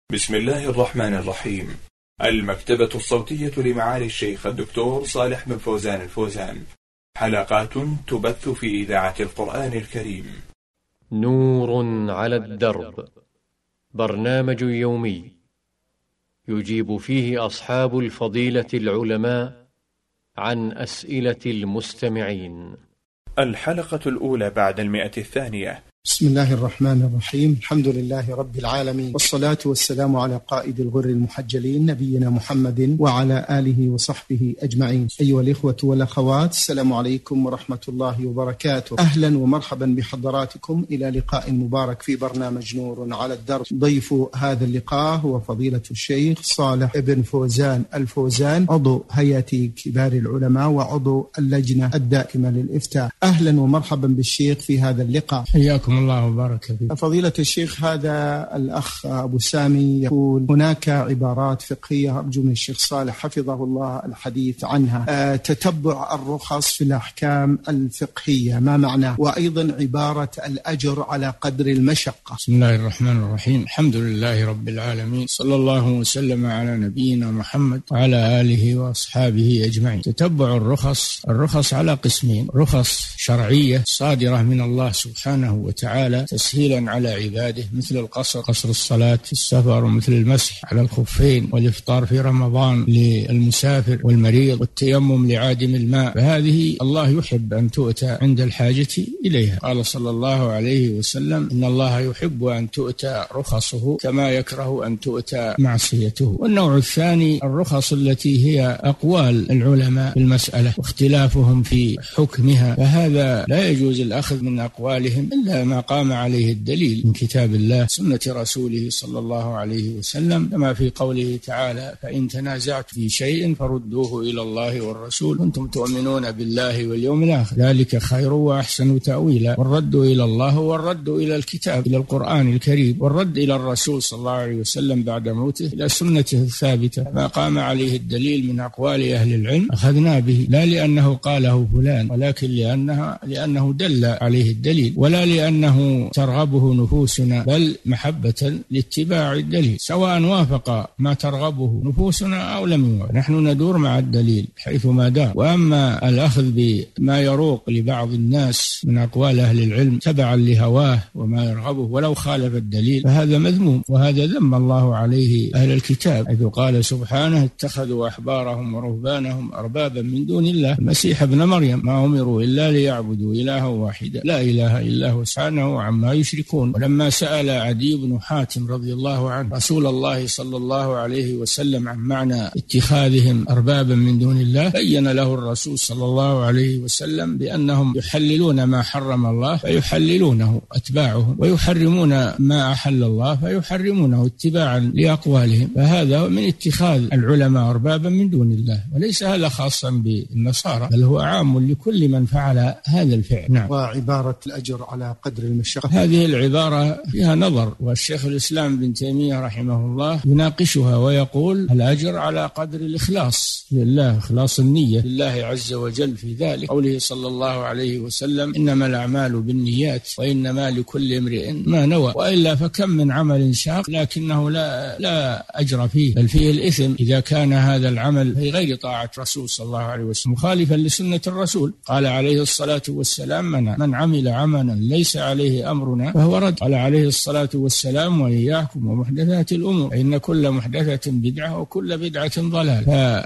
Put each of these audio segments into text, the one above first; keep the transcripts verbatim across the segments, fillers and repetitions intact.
بسم الله الرحمن الرحيم. المكتبة الصوتية لمعالي الشيخ الدكتور صالح بن فوزان الفوزان، حلقات تبث في إذاعة القرآن الكريم. نور على الدرب، برنامج يومي يجيب فيه أصحاب الفضيلة العلماء عن أسئلة المستمعين. الحلقة الأولى بعد المئة الثانية. بسم الله الرحمن الرحيم. الحمد لله رب العالمين، والصلاة والسلام على قائد الغر المحجلين نبينا محمد وعلى آله وصحبه أجمعين. أيها الإخوة والأخوات، السلام عليكم ورحمة الله وبركاته. أهلا ومرحبا بحضراتكم إلى لقاء مبارك في برنامج نور على الدرب. ضيف هذا اللقاء هو فضيلة الشيخ صالح بن فوزان الفوزان، عضو هيئة كبار العلماء وعضو اللجنة الدائمة للإفتاء. أهلا ومرحبا بالشيخ في هذا اللقاء. حياكم الله وبارك فيك. فضيلة الشيخ، هذا الأخ أبو سامي يقول هناك عبارات فقهية أرجو من الشيخ صالح حفظه الله الحديث عنها. أه تتبع الرخص في الأحكام الفقهية ما معناه؟ وأيضا عبارة الأجر على قدر المشقة. بسم الله الرحمن الرحيم. الحمد لله رب العالمين، صلى الله وسلم على نبينا محمد وعلى آله وأصحابه أجمعين. تتبع الرخص، الرخص على قسمين: رخص شرعية صادرة من الله سبحانه وتعالى تعالى تسهيلا على عباده، مثل القصر قصر الصلاة في السفر، ومثل المسح على الخفين، والإفطار في رمضان للمسافر والمريض، والتيمم لعادم الماء، فهذه الله يحب أن تؤتى عند الحاجة إليها. قال صلى الله عليه وسلم: إن الله يحب أن تؤتى رخصه كما يكره أن تؤتى معصيته. والنوع الثاني الرخص التي هي أقوال العلماء في المسألة واختلافهم في حكمها، فهذا لا يجوز الأخذ من أقوالهم إلا ما قام عليه الدليل من كتاب الله سنة رسوله صلى الله عليه وسلم، كما في قوله تعالى: فإن تنازعت في شيء فردوه إلى الله والرسول كنتم تؤمنون بالله واليوم الآخر ذلك خير وأحسن تأويلا. والرد إلى الله والرد إلى الكتاب، إلى القرآن الكريم، والرد إلى الرسول صلى الله عليه وسلم بعد موته إلى سنته الثابتة. ما قام عليه الدليل من أقوال أهل العلم أخذنا به، لا لأنه قاله فلان، ولكن لأنها لأنه دل عليه الدليل، ولا لأنه ترغبه نفوسنا، بل محبة لاتباع الدليل، سواء وافق ما ترغبه نفوسنا أو لم يوافق. نحن ندور مع الدليل حيث ما دار. وأما الأخذ بما يروق لبعض الناس من أقوال أهل العلم تبعا لهواه وما يرغبه ولو خالف الدليل، فهذا مذموم، وهذا ذم الله عليه أهل الكتاب، حيث قال سبحانه: اتخذوا أحبارهم ورهبانهم أربابا من دون الله المسيح ابن مريم ما أمروا إلا ليعبدوا إلها واحدا لا إله إلا هو سبحانه عما يشركون. ولما سأل عدي بن حاتم رضي الله عنه رسول الله صلى الله عليه وسلم عن معنى اتخاذهم أربابا من دون الله، بين له الرسول صلى الله عليه وسلم بأنهم يحللون ما حرم الله فيحللونه أتباعهم، ويحرمون ما أحل الله فيحرمونه اتباعا لأقوالهم، فهذا من اتخاذ العلماء أربابا من دون الله، وليس هذا خاصا بالنصارى، بل هو عام لكل من فعل هذا الفعل. نعم. وعبارة الأجر على قدر المشقة، هذه العبارة فيها نظر، والشيخ الإسلام بن تيمية رحمه الله يناقشها ويقول: الأجر على قدر الإخلاص لله، إخلاص النية لله عز وجل في ذلك، قوله صلى الله عليه وسلم: إنما الأعمال بالنيات وإنما لكل امرئ ما نوى. وإلا فكم من عمل شاق لكنه لا لا أجر فيه، بل فيه الإثم إذا كان هذا العمل في غير طاعة رسول صلى الله عليه وسلم مخالفا لسنة الرسول. قال عليه الصلاة والسلام: من, من عمل عملا ليس عليه أمرنا فهو رد. قال عليه الصلاة والسلام: وإياكم ومحدثات الأمور فإن كل محدثة بدعة وكل بدعة ضلال.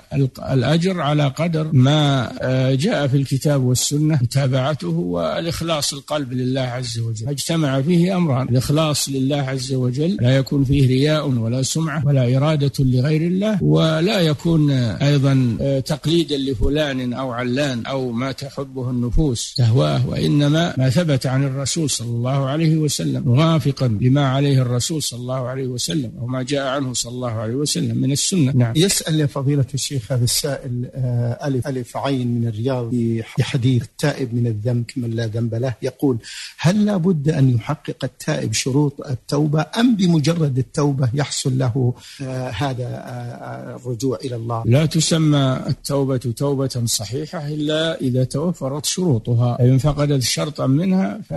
فالأجر على قدر ما جاء في الكتاب والسنة، متابعته والإخلاص القلب لله عز وجل. اجتمع فيه أمران: الإخلاص لله عز وجل، لا يكون فيه رياء ولا سمعة ولا إرادة لغير الله، ولا يكون أيضا تقليدا لفلان أو علان أو ما تحبه النفوس تهواه، وإنما ما ثبت عن الرسول صلى الله عليه وسلم موافقا لما عليه الرسول صلى الله عليه وسلم وما جاء عنه صلى الله عليه وسلم من السنة. نعم. يسأل فضيلة الشيخ هذا السائل: ألف ألف عين من الرياض في حديث التائب من الذنب كمن لا ذنب له، يقول: هل لا بد أن يحقق التائب شروط التوبة، أم بمجرد التوبة يحصل له هذا الرجوع إلى الله؟ لا تسمى التوبة توبة صحيحة إلا إذا توفرت شروطها، فإن فقدت شرطا منها فهي ليست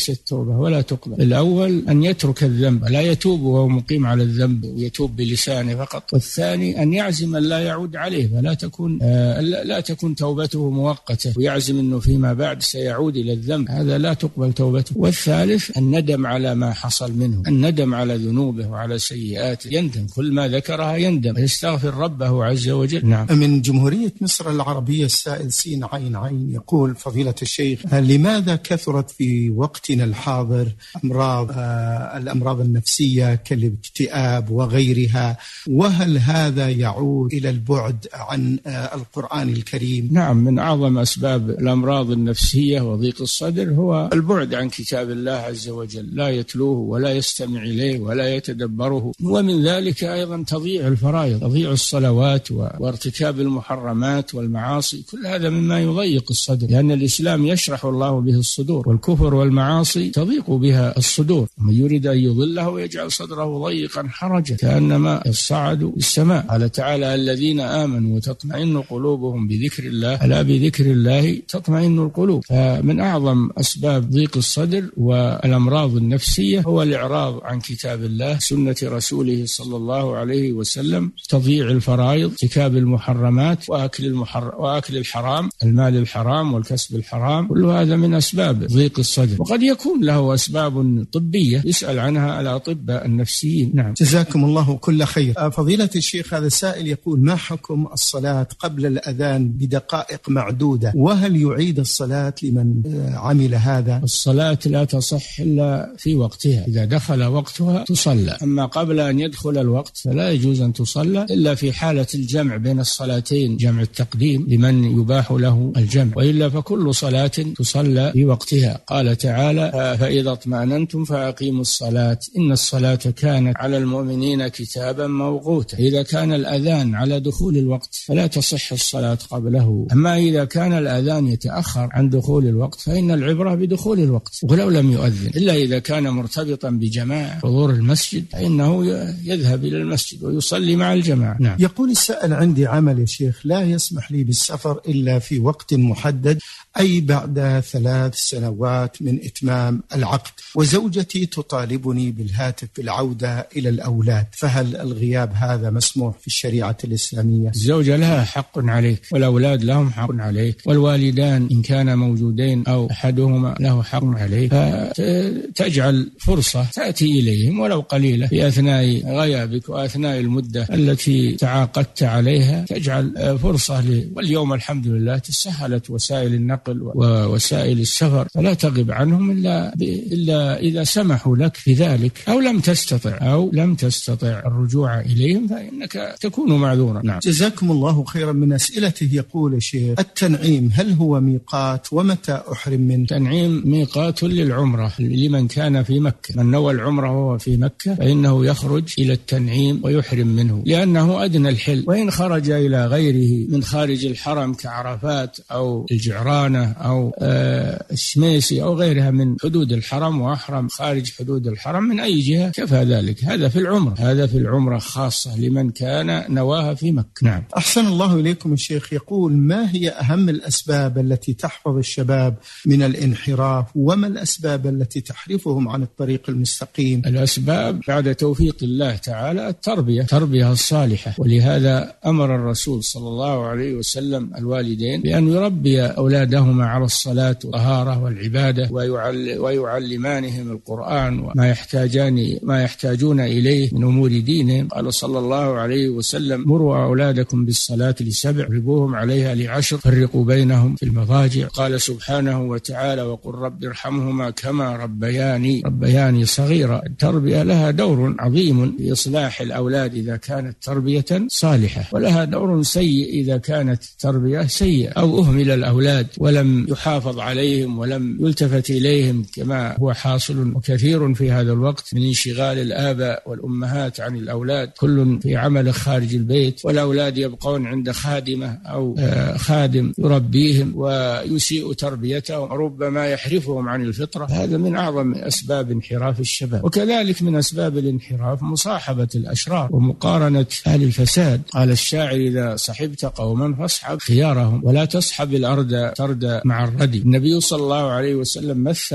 التوبة ولا تقبل. الأول أن يترك الذنب، لا يتوب وهو مقيم على الذنب ويتوب بلسانه فقط. والثاني أن يعزم أن لا يعود عليه، فلا تكون آه لا تكون توبته مؤقتة ويعزم أنه فيما بعد سيعود إلى الذنب، هذا لا تقبل توبته. والثالث الندم على ما حصل منه، الندم على ذنوبه وعلى سيئاته، يندم كل ما ذكرها يندم يستغفر ربه عز وجل. نعم. من جمهورية مصر العربية السائل سين عين عين يقول فضيلة الشيخ: لماذا كثرت في وقتنا الحاضر أمراض آه الأمراض النفسية كالاكتئاب وغيرها، وهل هذا يعود إلى البعد عن آه القرآن الكريم؟ نعم، من أعظم أسباب الأمراض النفسية وضيق الصدر هو البعد عن كتاب الله عز وجل، لا يتلوه ولا يستمع إليه ولا يتدبره. ومن ذلك أيضا تضييع الفرائض، تضييع الصلوات وارتكاب المحرمات والمعاصي، كل هذا مما يضيق الصدر، لأن الإسلام يشرح الله به الصدور، والكفر والمعاصي تضيق بها الصدور. من يريد أن يضله ويجعل صدره ضيقا حرجا كأنما يصعد السماء. قال تعالى: الذين آمنوا وتطمئن قلوبهم بذكر الله، ألا بذكر الله تطمئن القلوب. فمن أعظم أسباب ضيق الصدر والأمراض النفسية هو الإعراض عن كتاب الله، سنة رسوله صلى الله عليه وسلم، تضييع الفرائض، ارتكاب المحرمات، وأكل المحر... وأكل الحرام، المال الحرام والكسب الحرام، كل هذا من أسباب ضيق الصدر. وقد يكون له أسباب طبية يسأل عنها الأطباء النفسيين. نعم. جزاكم الله كل خير. فضيلة الشيخ، هذا السائل يقول: ما حكم الصلاة قبل الأذان بدقائق معدودة، وهل يعيد الصلاة لمن عمل هذا؟ الصلاة لا تصح إلا في وقتها، إذا دخل وقتها تصلى، أما قبل أن يدخل الوقت فلا يجوز أن تصلى إلا في حالة الجمع بين الصلاتين، جمع التقديم لمن يباح له الجمع، وإلا فكل صلاة تصلى في وقتها. قال تعالى: فإذا اطمأننتم فأقيموا الصلاة إن الصلاة كانت على المؤمنين كتابا موقوتا. إذا كان الأذان على دخول الوقت فلا تصح الصلاة قبله، أما إذا كان الأذان يتأخر عن دخول الوقت فإن العبرة بدخول الوقت ولو لم يؤذن، إلا إذا كان مرتبطا بجماعة حضور المسجد فإنه يذهب إلى المسجد ويصلي مع الجماعة. نعم. يقول السائل: عندي عمل يا شيخ لا يسمح لي بالسفر إلا في وقت محدد، أي بعد ثلاث سنوات من إتمام العقد، وزوجتي تطالبني بالهاتف بالعودة إلى الأولاد، فهل الغياب هذا مسموح في الشريعة الإسلامية؟ الزوجة لها حق عليك والأولاد لهم حق عليك، والوالدان إن كان موجودين أو أحدهما له حق عليك، فتجعل فرصة تأتي إليهم ولو قليلة في أثناء غيابك وأثناء المدة التي تعاقدت عليها، تجعل فرصة ل... واليوم الحمد لله تسهلت وسائل النقل ووسائل السفر، فلا تغب عنهم إلا, ب... إلا إذا سمحوا لك بذلك، أو لم تستطع أو لم تستطع الرجوع إليهم فإنك تكون معذورا. نعم. جزاكم الله خيرا. من أسئلته يقول الشيخ: التنعيم هل هو ميقات، ومتى أحرم منه؟ التنعيم ميقات للعمرة لمن كان في مكة، من نوى العمرة وهو في مكة فإنه يخرج إلى التنعيم ويحرم منه لأنه أدنى الحل، وإن خرج إلى غيره من خارج الحرم كعرفات أو الجعرانة أو الشميسي أو غيرها من حدود الحرم وأحرم خارج حدود الحرم من أي جهة كفى ذلك. هذا في العمرة، هذا في العمرة خاصة لمن كان نواها في مكة. نعم. أحسن الله إليكم الشيخ. يقول: ما هي أهم الأسباب التي تحفظ الشباب من الانحراف، وما الأسباب التي تحرفهم عن الطريق المستقيم؟ الأسباب بعد توفيق الله تعالى التربية، التربية الصالحة، ولهذا أمر الرسول صلى الله عليه وسلم الوالدين بأن يربي أولادهما على الصلاة والطهارة والعبادة، ويعل ويعلمانهم القرآن وما يحتاجان ما يحتاجون إليه من أمور دينهم. قال صلى الله عليه وسلم: مروا أولادكم بالصلاة لسبع، ربوهم عليها لعشر، فرقوا بينهم في المضاجع. قال سبحانه وتعالى: وقل رب ارحمهما كما ربياني ربياني صغيرا. التربية لها دور عظيم في إصلاح الأولاد إذا كانت تربية صالحة، ولها دور سيء إذا كانت تربية سيئة أو أهمل الأولاد ولم يحافظ عليهم ولم يلتفت إليهم كما هو حاصل وكثير في هذا الوقت من انشغال الآباء والأمهات عن الأولاد، كل في عمل خارج البيت، والأولاد يبقون عند خادمة أو خادم يربيهم ويسيء تربيتهم، ربما يحرفهم عن الفطرة. هذا من أعظم أسباب انحراف الشباب. وكذلك من أسباب الانحراف مصاحبة الأشرار ومقارنة أهل الفساد. قال الشاعر: إذا صحبت قوما فاصحب خيارهم ولا تصحب الأرض ترد مع الردي. النبي صلى الله عليه وسلم مثل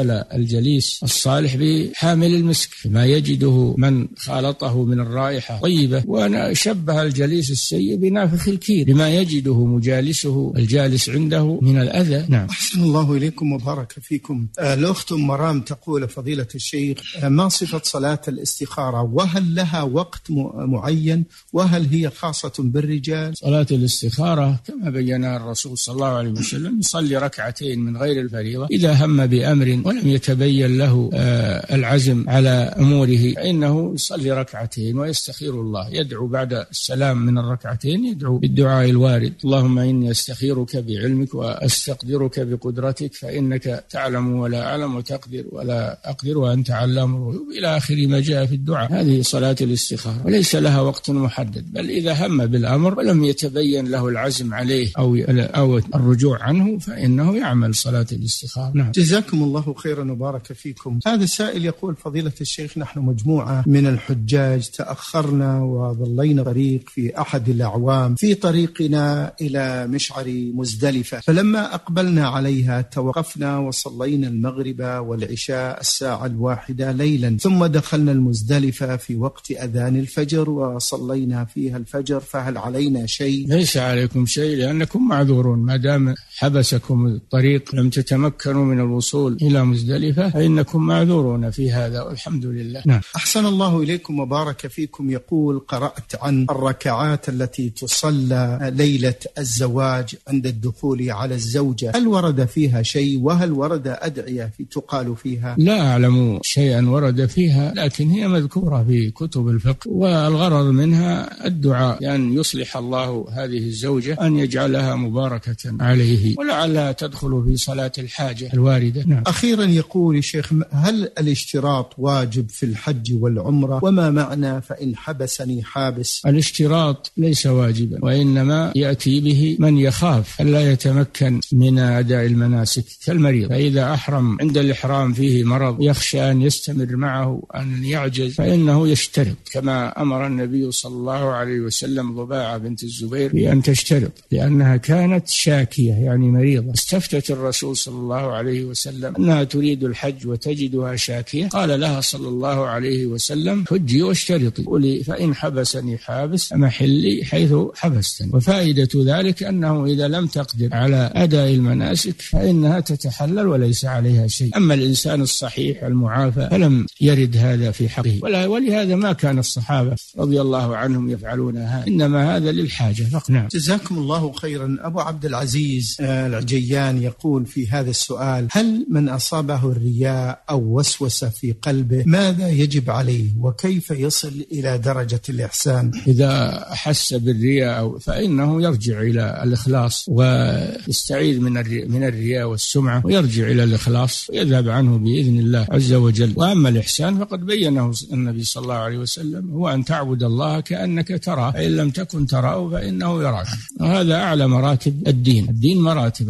مثل الجليس الصالح بحامل المسك، ما يجده من خالطه من الرائحة طيبة، وشبه الجليس السيء بنافخ الكير لما يجده مجالسه الجالس عنده من الأذى. نعم. أحسن الله إليكم وبارك فيكم. الأخت مرام تقول فضيلة الشيخ، ما صفة صلاة الاستخارة، وهل لها وقت معين، وهل هي خاصة بالرجال؟ صلاة الاستخارة كما بينا الرسول صلى الله عليه وسلم يصلي ركعتين من غير الفريضة إذا هم بأمر ولم يتبين له العزم على أموره، فإنه يصلي ركعتين ويستخير الله، يدعو بعد السلام من الركعتين، يدعو بالدعاء الوارد: اللهم إني أستخيرك بعلمك وأستقدرك بقدرتك فإنك تعلم ولا أعلم وتقدر ولا أقدر وأنت علام الغيوب، إلى آخر ما جاء في الدعاء. هذه صلاة الاستخارة، وليس لها وقت محدد، بل إذا هم بالأمر ولم يتبين له العزم عليه أو أو الرجوع عنه فإنه يعمل صلاة الاستخارة. نعم. جزاكم الله خيرا وبارك فيكم. هذا السائل يقول فضيلة الشيخ، نحن مجموعة من الحجاج تأخرنا وظلينا طريق في أحد الأعوام في طريقنا إلى مشعر مزدلفة، فلما أقبلنا عليها توقفنا وصلينا المغرب والعشاء الساعة الواحدة ليلا، ثم دخلنا المزدلفة في وقت أذان الفجر وصلينا فيها الفجر، فهل علينا شيء؟ ليس عليكم شيء لأنكم معذورون، ما دام حبسكم الطريق لم تتمكنوا من الوصول إلى مزدلفة فإنكم معذورون في هذا، والحمد لله. نعم. أحسن الله إليكم وبارك فيكم. يقول قرأت عن الركعات التي تصلى ليلة الزواج عند الدخول على الزوجة، هل ورد فيها شيء، وهل ورد أدعية في تقال فيها؟ لا أعلم شيئا ورد فيها، لكن هي مذكورة في كتب الفقه، والغرض منها الدعاء لأن يعني يصلح الله هذه الزوجة، أن يجعلها مباركة عليه، ولعلها تدخل في صلاة الحاجة الواردة. نعم. أخيرا يقول الشيخ، هل الاشتراط واجب في الحج والعمرة، وما معنى فإن حبسني حابس؟ الاشتراط ليس واجبا، وإنما يأتي به من يخاف ألا يتمكن من أداء المناسك كالمريض، فإذا أحرم عند الإحرام فيه مرض يخشى أن يستمر معه أن يعجز فإنه يشترط، كما أمر النبي صلى الله عليه وسلم ضباعة بنت الزبير بأن تشترط لأنها كانت شاكية يعني مريضة، استفتت الرسول صلى الله عليه وسلم أنها تريد الحج وتجدها شاكية، قال لها صلى الله عليه وسلم: حجي واشترطي، قولي فإن حبسني حابس محلي حيث حبستني. وفائدة ذلك أنه إذا لم تقدر على أداء المناسك فإنها تتحلل وليس عليها شيء. أما الإنسان الصحيح المعافى فلم يرد هذا في حقه، ولهذا ما كان الصحابة رضي الله عنهم يفعلون هذا، إنما هذا للحاجة فقط. نعم. جزاكم الله خيرا. أبو عبد العزيز العجيان يقول في هذا السؤال: هل من أصابه الرياء أو وسوسة في قلبه ماذا يجب عليه، وكيف يصل إلى درجة الإحسان؟ إذا أحس بالرياء فإنه يرجع إلى الإخلاص ويستعيذ من من الرياء والسمعة، ويرجع إلى الإخلاص ويذهب عنه بإذن الله عز وجل. وأما الإحسان فقد بينه النبي صلى الله عليه وسلم، هو أن تعبد الله كأنك تراه، فإن لم تكن تراه فإنه يراك. وهذا أعلى مراتب الدين. الدين مراتب: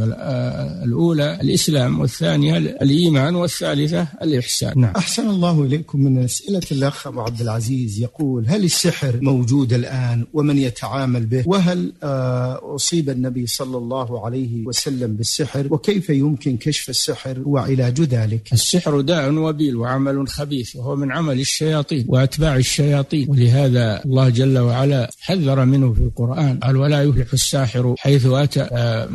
الأولى الإسلام، والثانية الإيمان، والثالثة الإحسان. نعم. أحسن الله إليكم. من أسئلة الأخ أبو عبد العزيز يقول: هل السحر موجود الآن، ومن يتعامل به، وهل أصيب النبي صلى الله عليه وسلم بالسحر، وكيف يمكن كشف السحر وعلاج ذلك؟ السحر داء وبيل وعمل خبيث، وهو من عمل الشياطين وأتباع الشياطين، ولهذا الله جل وعلا حذر منه في القرآن، قال: ولا يفلح الساحر حيث أتى،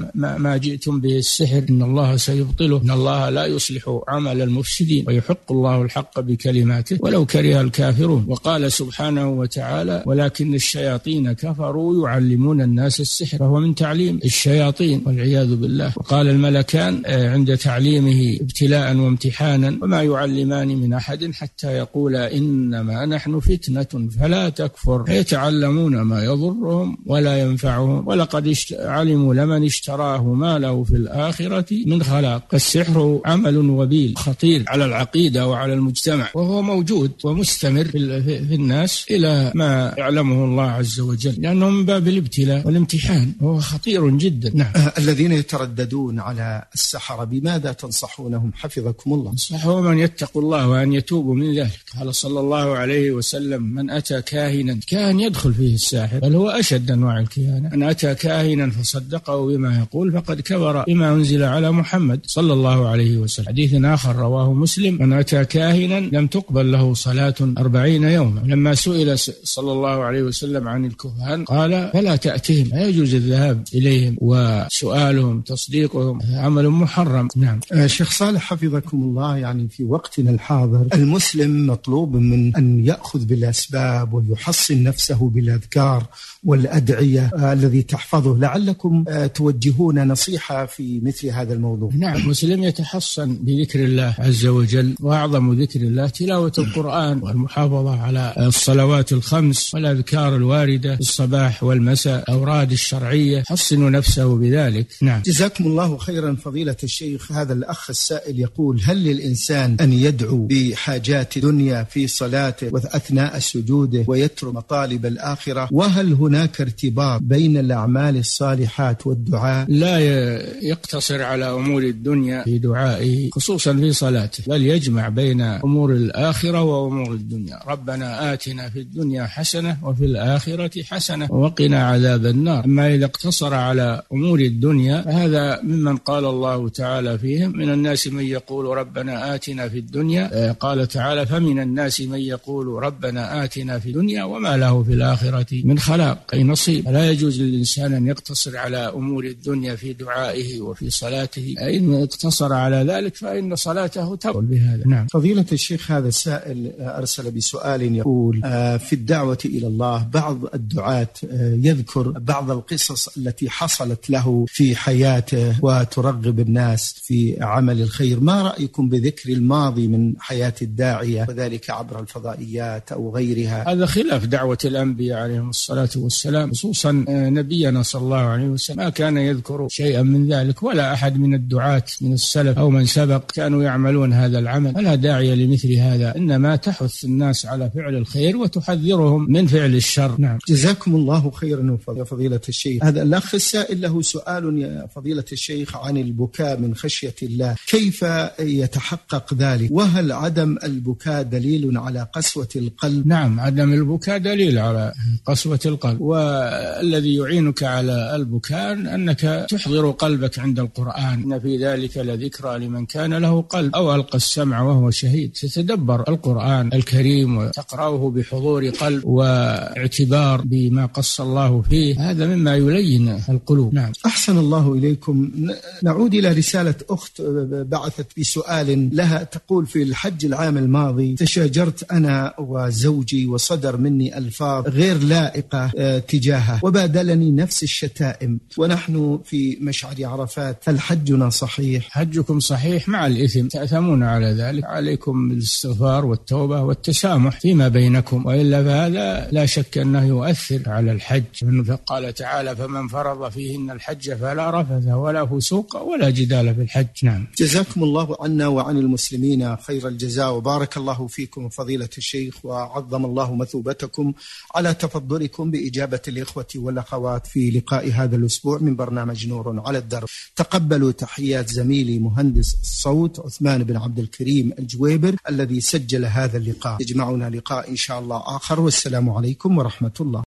ما جئتم به السحر إن الله سيبطله، إن الله لا يصلح عمل المفسدين ويحق الله الحق بكلماته ولو كره الكافرون. وقال سبحانه وتعالى: ولكن الشياطين كفروا يعلمون الناس السحر، فهو من تعليم الشياطين والعياذ بالله. وقال الملكان عند تعليمه ابتلاء وامتحانا: وما يعلمان من أحد حتى يقولا إنما نحن فتنة فلا تكفر، يتعلمون ما يضرهم ولا ينفعهم ولقد علموا لمن اشتراه ما له في الآخرة من خلاق. السحر عمل وبيل خطير على العقيدة وعلى المجتمع، وهو موجود ومستمر في الناس إلى ما يعلمه الله عز وجل، لأنه من باب الابتلاء والامتحان، وهو خطير جدا. نعم. أه الذين يترددون على السحرة بماذا تنصحونهم حفظكم الله؟ نصحهم أن يتقوا الله وأن يتوبوا من ذلك. قال صلى الله عليه وسلم: من أتى كاهنا، كاهن يدخل فيه الساحر، بل هو أشد أنواع الكهانة، من أتى كاهنا فصدقه بما يقول فقد كفر بما أنزل على محمد صلى الله عليه وسلم. يصل. حديث آخر رواه مسلم: من أتى كاهنا لم تقبل له صلاة أربعين يوما. لما سئل صلى الله عليه وسلم عن الكهان قال: فلا تأتهم، لا يجوز الذهاب إليهم وسؤالهم تصديقهم، عمل محرم. نعم. شيخ صالح حفظكم الله، يعني في وقتنا الحاضر المسلم مطلوب من أن يأخذ بالأسباب ويحصن نفسه بالأذكار والأدعية آه الذي تحفظه. لعلكم آه توجهون نصيحة في مثل هذا الموضوع. نعم، المسلم يتحصن بذكر الله عز وجل، وأعظم ذكر الله تلاوة القرآن والمحافظة على الصلوات الخمس والأذكار الواردة في الصباح والمساء، أوراد الشرعية، حصنوا نفسه بذلك. نعم. جزاكم الله خيرا فضيلة الشيخ. هذا الأخ السائل يقول: هل للإنسان أن يدعو بحاجات الدنيا في صلاته وأثناء سجوده ويترك مطالب الآخرة؟ وهل هناك ارتباط بين الأعمال الصالحات والدعاء؟ لا يقتصر على أمور الدنيا في دعائه خصوصا في صلاته، بل يجمع بين أمور الآخرة وأمور الدنيا. ربنا آتنا في الدنيا حسنة وفي الآخرة حسنة وقنا عذاب النار. أما إذا اقتصر على أمور الدنيا فهذا ممن قال الله تعالى فيهم: من الناس من يقول ربنا آتنا في الدنيا، قال تعالى: فمن الناس من يقول ربنا آتنا في الدنيا وما له في الآخرة من خلاق أي نصيب. لا يجوز للإنسان أن يقتصر على أمور الدنيا في دعائه وفي صلاته، إن اقتصر على ذلك فإن صلاته تبطل بهذا. نعم. فضيلة الشيخ، هذا السائل أرسل بسؤال يقول: في الدعوة إلى الله بعض الدعاة يذكر بعض القصص التي حصلت له في حياته وترغب الناس في عمل الخير. ما رأيكم بذكر الماضي من حياة الداعية وذلك عبر الفضائيات أو غيرها؟ هذا خلاف دعوة الأنبياء عليهم الصلاة والسلام، خصوصا نبينا صلى الله عليه وسلم ما كان يذكر شيئا من ذلك، ولا أحد من الدعاة من السلف أو من سبق كانوا يعملون هذا العمل. فلا داعي لمثل هذا، إنما تحث الناس على فعل الخير وتحذرهم من فعل الشر. نعم. جزاكم الله خيرا يا فضيلة الشيخ. هذا الأخ السائل له سؤال يا فضيلة الشيخ عن البكاء من خشية الله، كيف يتحقق ذلك؟ وهل عدم البكاء دليل على قسوة القلب؟ نعم، عدم البكاء دليل على قسوة القلب، والذي يعينك على البكاء أنك تحضر قلبك عند القرآن، إن في ذلك لذكرى لمن كان له قلب أو ألقى السمع وهو شهيد. تتدبر القرآن الكريم وتقرأه بحضور قلب واعتبار بما قص الله فيه، هذا مما يلين القلوب. نعم. أحسن الله إليكم. نعود إلى رسالة أخت بعثت بسؤال لها، تقول: في الحج العام الماضي تشاجرت أنا وزوجي وصدر مني ألفاظ غير لائقة تجاهه وبادلني نفس الشتائم ونحن في مشعر عرفات، هل حجنا صحيح؟ حجكم صحيح مع الإثم، تأثمون على ذلك، عليكم الاستغفار والتوبة والتسامح فيما بينكم، وإلا فهذا لا شك أنه يؤثر على الحج. قال تعالى: فمن فرض فيهن الحج فلا رفث ولا فسوق ولا جدال في الحج. نعم. جزاكم الله عنا وعن المسلمين خير الجزاء، وبارك الله فيكم فضيلة الشيخ، وعظم الله مثوبتكم على تفضلكم بإجابة الإخوة والأخوات في لقاء هذا الأسبوع من برنامج نور على الدرب. تقبلوا تحيات زميلي مهندس الصوت عثمان بن عبد الكريم الجويبر الذي سجل هذا اللقاء. يجمعنا لقاء إن شاء الله آخر، والسلام عليكم ورحمة الله.